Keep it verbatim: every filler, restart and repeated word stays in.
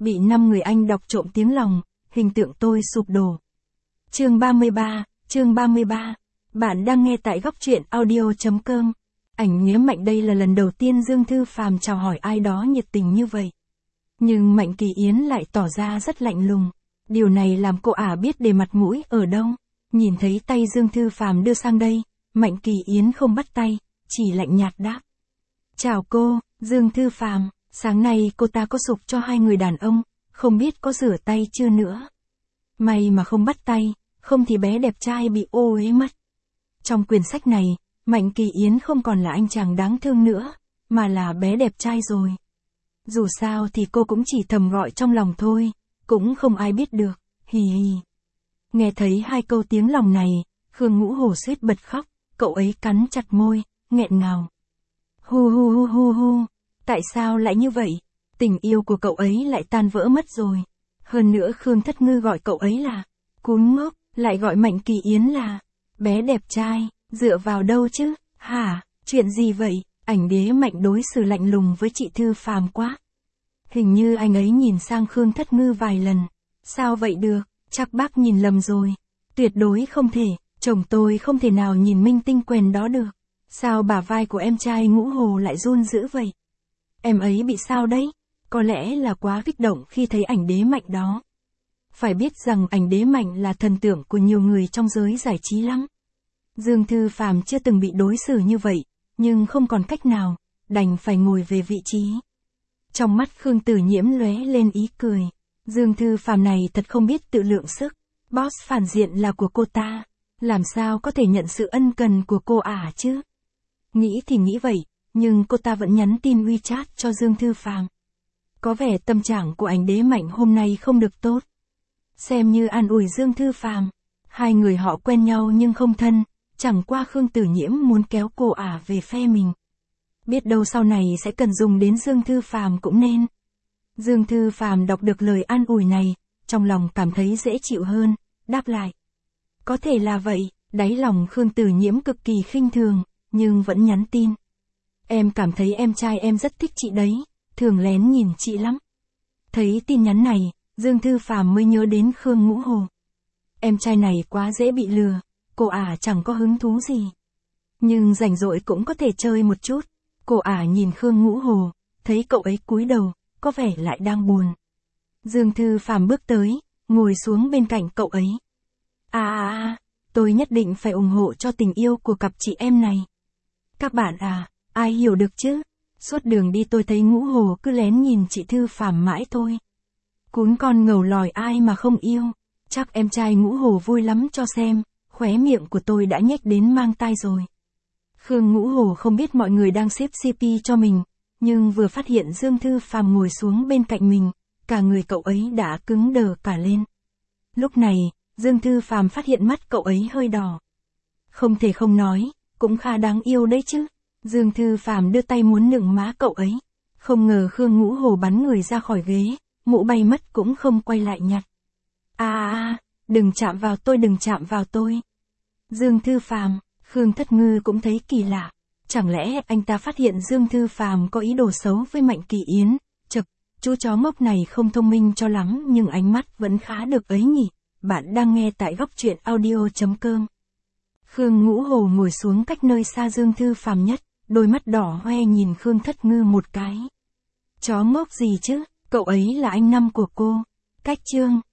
Bị năm người anh đọc trộm tiếng lòng, hình tượng tôi sụp đổ. Chương ba mươi ba, chương ba mươi ba. Bạn đang nghe tại góc truyện audio chấm com. Ảnh nghĩa Mạnh đây là lần đầu tiên Dương Thư Phàm chào hỏi ai đó nhiệt tình như vậy. Nhưng Mạnh Kỳ Yến lại tỏ ra rất lạnh lùng. Điều này làm cô ả biết để mặt mũi ở đâu. Nhìn thấy tay Dương Thư Phàm đưa sang đây, Mạnh Kỳ Yến không bắt tay, chỉ lạnh nhạt đáp. Chào cô, Dương Thư Phàm, sáng nay cô ta có sục cho hai người đàn ông, không biết có rửa tay chưa nữa. May mà không bắt tay, không thì bé đẹp trai bị ô uế mất. Trong quyển sách này, Mạnh Kỳ Yến không còn là anh chàng đáng thương nữa, mà là bé đẹp trai rồi. Dù sao thì cô cũng chỉ thầm gọi trong lòng thôi, cũng không ai biết được, hì hì. Nghe thấy hai câu tiếng lòng này, Khương Ngũ Hổ suýt bật khóc, cậu ấy cắn chặt môi, nghẹn ngào. Hu hu hu hu hu, tại sao lại như vậy? Tình yêu của cậu ấy lại tan vỡ mất rồi. Hơn nữa Khương Thất Ngư gọi cậu ấy là cún ngốc, lại gọi Mạnh Kỳ Yến là bé đẹp trai, dựa vào đâu chứ? Hả, chuyện gì vậy? Ảnh đế Mạnh đối xử lạnh lùng với chị Thư Phàm quá. Hình như anh ấy nhìn sang Khương Thất Ngư vài lần. Sao vậy được, chắc bác nhìn lầm rồi. Tuyệt đối không thể, chồng tôi không thể nào nhìn minh tinh quèn đó được. Sao bả vai của em trai Ngũ Hồ lại run dữ vậy? Em ấy bị sao đấy? Có lẽ là quá kích động khi thấy ảnh đế Mạnh đó. Phải biết rằng ảnh đế Mạnh là thần tượng của nhiều người trong giới giải trí lắm. Dương Thư Phàm chưa từng bị đối xử như vậy, nhưng không còn cách nào, đành phải ngồi về vị trí. Trong mắt Khương Tử Nhiễm lóe lên ý cười. Dương Thư Phàm này thật không biết tự lượng sức. Boss phản diện là của cô ta, làm sao có thể nhận sự ân cần của cô ả chứ? Nghĩ thì nghĩ vậy, nhưng cô ta vẫn nhắn tin WeChat cho Dương Thư Phàm. Có vẻ tâm trạng của ảnh đế Mạnh hôm nay không được tốt. Xem như an ủi Dương Thư Phàm. Hai người họ quen nhau nhưng không thân, chẳng qua Khương Tử Nhiễm muốn kéo cô ả về phe mình. Biết đâu sau này sẽ cần dùng đến Dương Thư Phàm cũng nên. Dương Thư Phàm đọc được lời an ủi này, trong lòng cảm thấy dễ chịu hơn, đáp lại. Có thể là vậy, đáy lòng Khương Tử Nhiễm cực kỳ khinh thường, nhưng vẫn nhắn tin. Em cảm thấy em trai em rất thích chị đấy, thường lén nhìn chị lắm. Thấy tin nhắn này, Dương Thư Phàm mới nhớ đến Khương Ngũ Hồ. Em trai này quá dễ bị lừa, cô ả chẳng có hứng thú gì. Nhưng rảnh rỗi cũng có thể chơi một chút. Cô ả nhìn Khương Ngũ Hồ, thấy cậu ấy cúi đầu, có vẻ lại đang buồn. Dương Thư Phàm bước tới, ngồi xuống bên cạnh cậu ấy. À à à, tôi nhất định phải ủng hộ cho tình yêu của cặp chị em này. Các bạn à, ai hiểu được chứ? Suốt đường đi tôi thấy Ngũ Hồ cứ lén nhìn chị Thư Phàm mãi thôi. Cún con ngầu lòi ai mà không yêu. Chắc em trai Ngũ Hồ vui lắm cho xem, khóe miệng của tôi đã nhếch đến mang tai rồi. Khương Ngũ Hồ không biết mọi người đang xếp xê pê cho mình, nhưng vừa phát hiện Dương Thư Phàm ngồi xuống bên cạnh mình, cả người cậu ấy đã cứng đờ cả lên. Lúc này, Dương Thư Phàm phát hiện mắt cậu ấy hơi đỏ. Không thể không nói, cũng khá đáng yêu đấy chứ. Dương Thư Phàm đưa tay muốn nựng má cậu ấy. Không ngờ Khương Ngũ Hồ bắn người ra khỏi ghế, mũ bay mất cũng không quay lại nhặt. À à à, đừng chạm vào tôi đừng chạm vào tôi. Dương Thư Phàm, Khương Thất Ngư cũng thấy kỳ lạ. Chẳng lẽ anh ta phát hiện Dương Thư Phàm có ý đồ xấu với Mạnh Kỳ Yến? Chật, chú chó ngốc này không thông minh cho lắm nhưng ánh mắt vẫn khá được ấy nhỉ. Bạn đang nghe tại góc truyện audio chấm com. Khương Ngũ Hồ ngồi xuống cách nơi xa Dương Thư Phàm nhất, đôi mắt đỏ hoe nhìn Khương Thất Ngư một cái. Chó ngốc gì chứ, cậu ấy là anh năm của cô. Cách chương.